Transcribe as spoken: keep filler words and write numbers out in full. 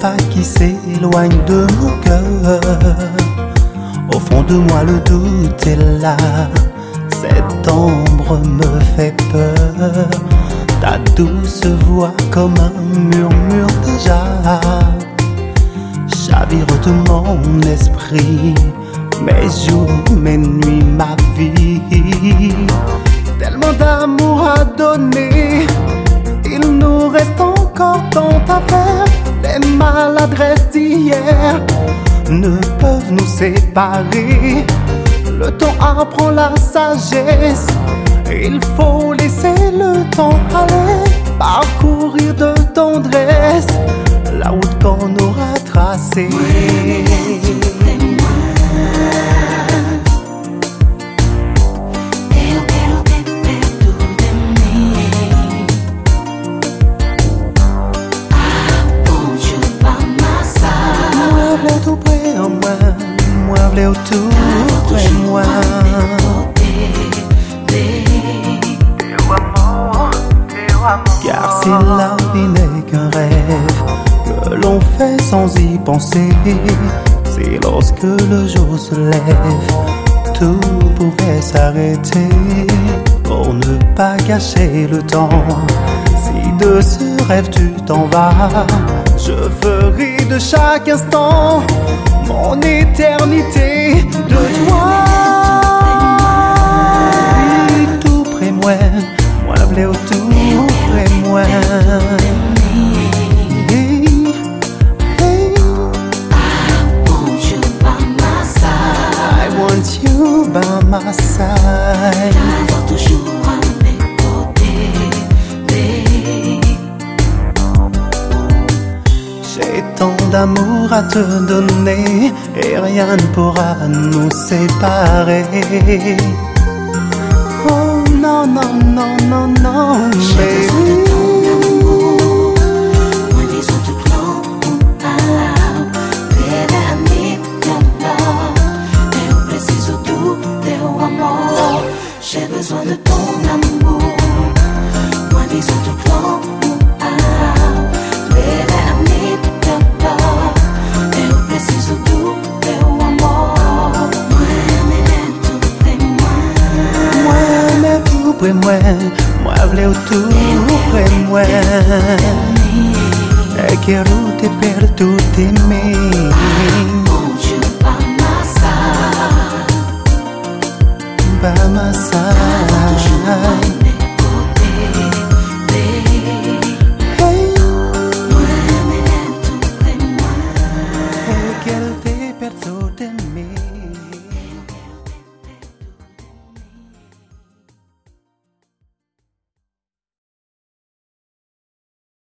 pas qui s'éloigne de mon cœur. Au fond de moi le doute est là, cette ombre me fait peur. Ta douce voix comme un murmure déjà chavirote mon esprit, mes jours, mes nuits, ma vie. Tellement d'amour à donner, il nous reste encore tant à faire. Les maladresses d'hier ne peuvent nous séparer. Le temps apprend la sagesse, il faut laisser le temps aller. Parcourir de tendresse la route qu'on aura tracée. Tout près en moi, moi v'lais tout près moi. Car si la vie n'est qu'un rêve que l'on fait sans y penser, c'est lorsque le jour se lève, tout pouvait s'arrêter. Pour ne pas gâcher le temps, si de ce rêve tu t'en vas, je ferai de chaque instant mon éternité de toi. Oui, tout près moi, moi v'lais tout près moi. Hey, hey. I want you by my side. J'ai tant d'amour à te donner et rien ne pourra nous séparer. Oh non, non, non, non, non, baby. J'ai besoin de ton amour. Moi des outros plans. Baby, I need your love. Eu preciso do teu amor. Moi, tout près moi. Moi, tout près moi. Moi, v'lais tout près moi. E quero te perto de mim. Won't you by my side? By my side.